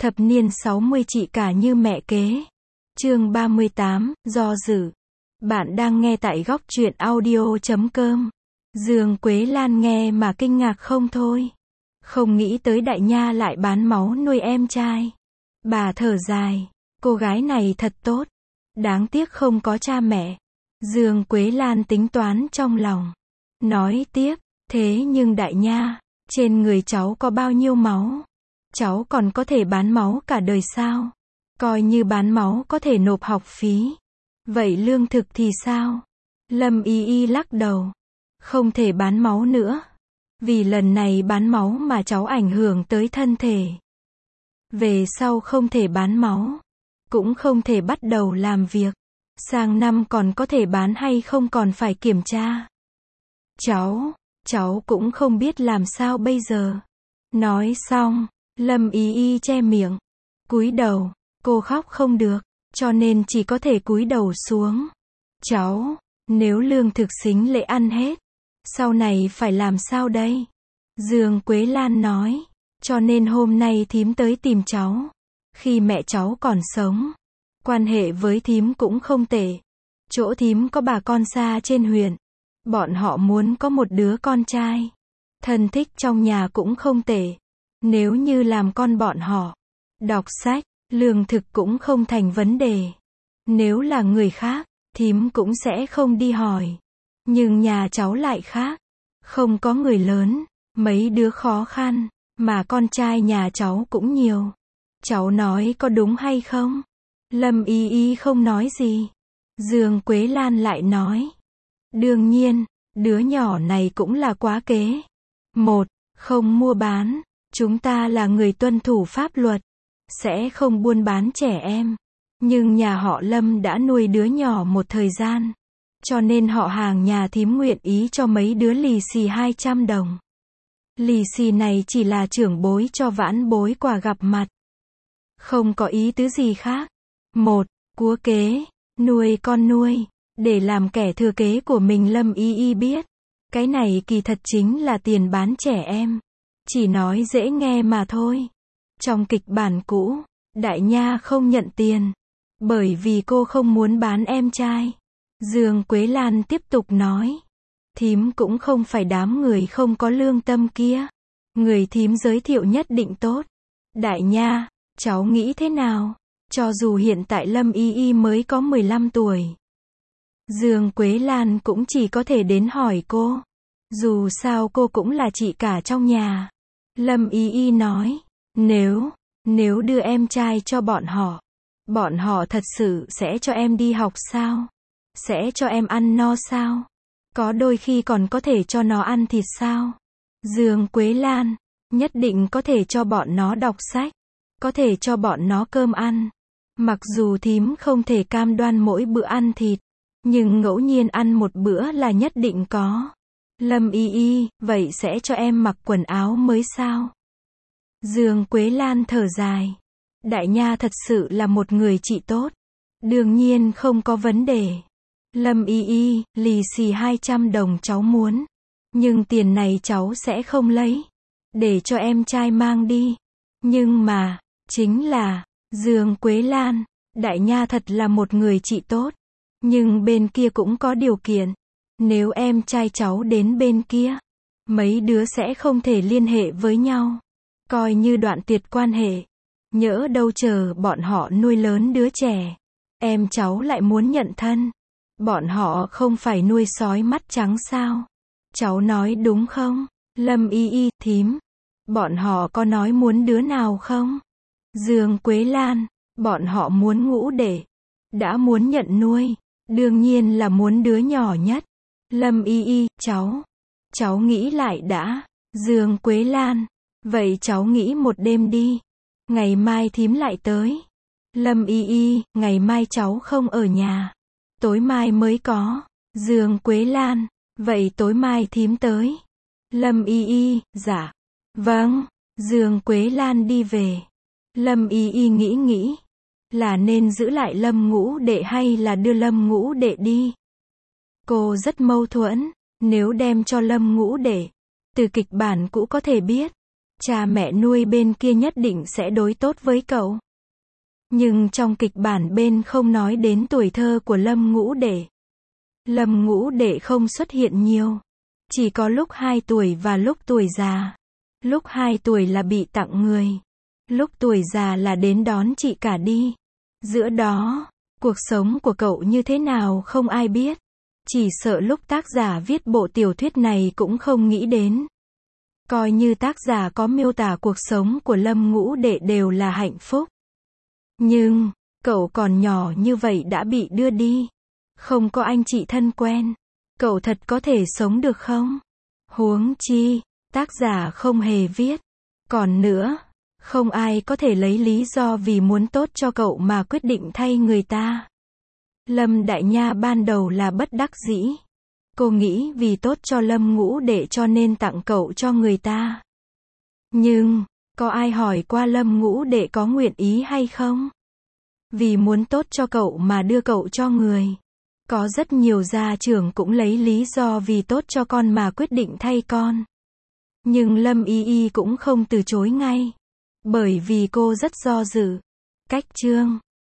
Thập niên 60 chị cả như mẹ kế. Chương 38, do dự. Bạn đang nghe tại góc truyện audio.com. Dương Quế Lan nghe mà kinh ngạc không thôi. Không nghĩ tới đại nha lại bán máu nuôi em trai. Bà thở dài, cô gái này thật tốt. Đáng tiếc không có cha mẹ. Dương Quế Lan tính toán trong lòng. Nói tiếp, thế nhưng đại nha, trên người cháu có bao nhiêu máu? Cháu còn có thể bán máu cả đời sao? Coi như bán máu có thể nộp học phí. Vậy lương thực thì sao? Lâm Y Y lắc đầu. Không thể bán máu nữa. Vì lần này bán máu mà cháu ảnh hưởng tới thân thể. Về sau không thể bán máu. Cũng không thể bắt đầu làm việc. Sang năm còn có thể bán hay không còn phải kiểm tra. Cháu cũng không biết làm sao bây giờ. Nói xong, Lâm Y Y che miệng. Cúi đầu, cô khóc không được, cho nên chỉ có thể cúi đầu xuống. Cháu, nếu lương thực sính lễ ăn hết, sau này phải làm sao đây? Dương Quế Lan nói, cho nên hôm nay thím tới tìm cháu. Khi mẹ cháu còn sống, quan hệ với thím cũng không tệ. Chỗ thím có bà con xa trên huyện. Bọn họ muốn có một đứa con trai. Thân thích trong nhà cũng không tệ. Nếu như làm con bọn họ, đọc sách, lương thực cũng không thành vấn đề. Nếu là người khác, thím cũng sẽ không đi hỏi. Nhưng nhà cháu lại khác. Không có người lớn, mấy đứa khó khăn, mà con trai nhà cháu cũng nhiều. Cháu nói có đúng hay không? Lâm Y Y không nói gì. Dương Quế Lan lại nói. Đương nhiên, đứa nhỏ này cũng là quá kế. Một, không mua bán. Chúng ta là người tuân thủ pháp luật. Sẽ không buôn bán trẻ em. Nhưng nhà họ Lâm đã nuôi đứa nhỏ một thời gian. Cho nên họ hàng nhà thím nguyện ý cho mấy đứa lì xì 200 đồng. Lì xì này chỉ là trưởng bối cho vãn bối quà gặp mặt. Không có ý tứ gì khác. Một, cúa kế, nuôi con nuôi, để làm kẻ thừa kế của mình. Lâm Y Y biết. Cái này kỳ thật chính là tiền bán trẻ em. Chỉ nói dễ nghe mà thôi. Trong kịch bản cũ, đại nha không nhận tiền. Bởi vì cô không muốn bán em trai. Dương Quế Lan tiếp tục nói. Thím cũng không phải đám người không có lương tâm kia. Người thím giới thiệu nhất định tốt. Đại nha, cháu nghĩ thế nào? Cho dù hiện tại Lâm Y Y mới có 15 tuổi. Dương Quế Lan cũng chỉ có thể đến hỏi cô. Dù sao cô cũng là chị cả trong nhà. Lâm Y Y nói. Nếu đưa em trai cho bọn họ thật sự sẽ cho em đi học sao? Sẽ cho em ăn no sao? Có đôi khi còn có thể cho nó ăn thịt sao? Dương Quế Lan, nhất định có thể cho bọn nó đọc sách. Có thể cho bọn nó cơm ăn. Mặc dù thím không thể cam đoan mỗi bữa ăn thịt. Nhưng ngẫu nhiên ăn một bữa là nhất định có. Lâm Y Y, vậy sẽ cho em mặc quần áo mới sao? Dương Quế Lan thở dài. Đại nha thật sự là một người chị tốt. Đương nhiên không có vấn đề. Lâm Y Y, lì xì 200 đồng cháu muốn. Nhưng tiền này cháu sẽ không lấy. Để cho em trai mang đi. Nhưng mà, chính là, Dương Quế Lan, đại nha thật là một người chị tốt. Nhưng bên kia cũng có điều kiện. Nếu em trai cháu đến bên kia, mấy đứa sẽ không thể liên hệ với nhau. Coi như đoạn tuyệt quan hệ. Nhỡ đâu chờ bọn họ nuôi lớn đứa trẻ. Em cháu lại muốn nhận thân. Bọn họ không phải nuôi sói mắt trắng sao? Cháu nói đúng không? Lâm Y Y, thím. Bọn họ có nói muốn đứa nào không? Dương Quế Lan, bọn họ muốn ngũ đệ. Đã muốn nhận nuôi. Đương nhiên là muốn đứa nhỏ nhất. Lâm Y Y, cháu nghĩ lại đã. Dương Quế Lan, vậy cháu nghĩ một đêm đi. Ngày mai thím lại tới. Lâm Y Y, ngày mai cháu không ở nhà. Tối mai mới có. Dương Quế Lan, vậy tối mai thím tới. Lâm Y Y, dạ. Vâng. Dương Quế Lan đi về. Lâm Y Y nghĩ. Là nên giữ lại Lâm ngũ đệ hay là đưa Lâm ngũ đệ đi? Cô rất mâu thuẫn. Nếu đem cho Lâm ngũ đệ, từ kịch bản cũ có thể biết. cha mẹ nuôi bên kia nhất định sẽ đối tốt với cậu. Nhưng trong kịch bản bên không nói đến tuổi thơ của Lâm Ngũ Đệ. Lâm Ngũ Đệ không xuất hiện nhiều. Chỉ có lúc 2 tuổi và lúc tuổi già. Lúc 2 tuổi là bị tặng người. Lúc tuổi già là đến đón chị cả đi. Giữa đó, cuộc sống của cậu như thế nào không ai biết. Chỉ sợ lúc tác giả viết bộ tiểu thuyết này cũng không nghĩ đến. Coi như tác giả có miêu tả cuộc sống của Lâm Ngũ Đệ đều là hạnh phúc. Nhưng, cậu còn nhỏ như vậy đã bị đưa đi. Không có anh chị thân quen. Cậu thật có thể sống được không? Huống chi, tác giả không hề viết. Còn nữa, không ai có thể lấy lý do vì muốn tốt cho cậu mà quyết định thay người ta. Lâm Đại Nha ban đầu là bất đắc dĩ. Cô nghĩ vì tốt cho Lâm Ngũ Đệ cho nên tặng cậu cho người ta. Nhưng, có ai hỏi qua Lâm Ngũ Đệ có nguyện ý hay không? Vì muốn tốt cho cậu mà đưa cậu cho người. Có rất nhiều gia trưởng cũng lấy lý do vì tốt cho con mà quyết định thay con. Nhưng Lâm Y Y cũng không từ chối ngay. Bởi vì cô rất do dự. Cách chương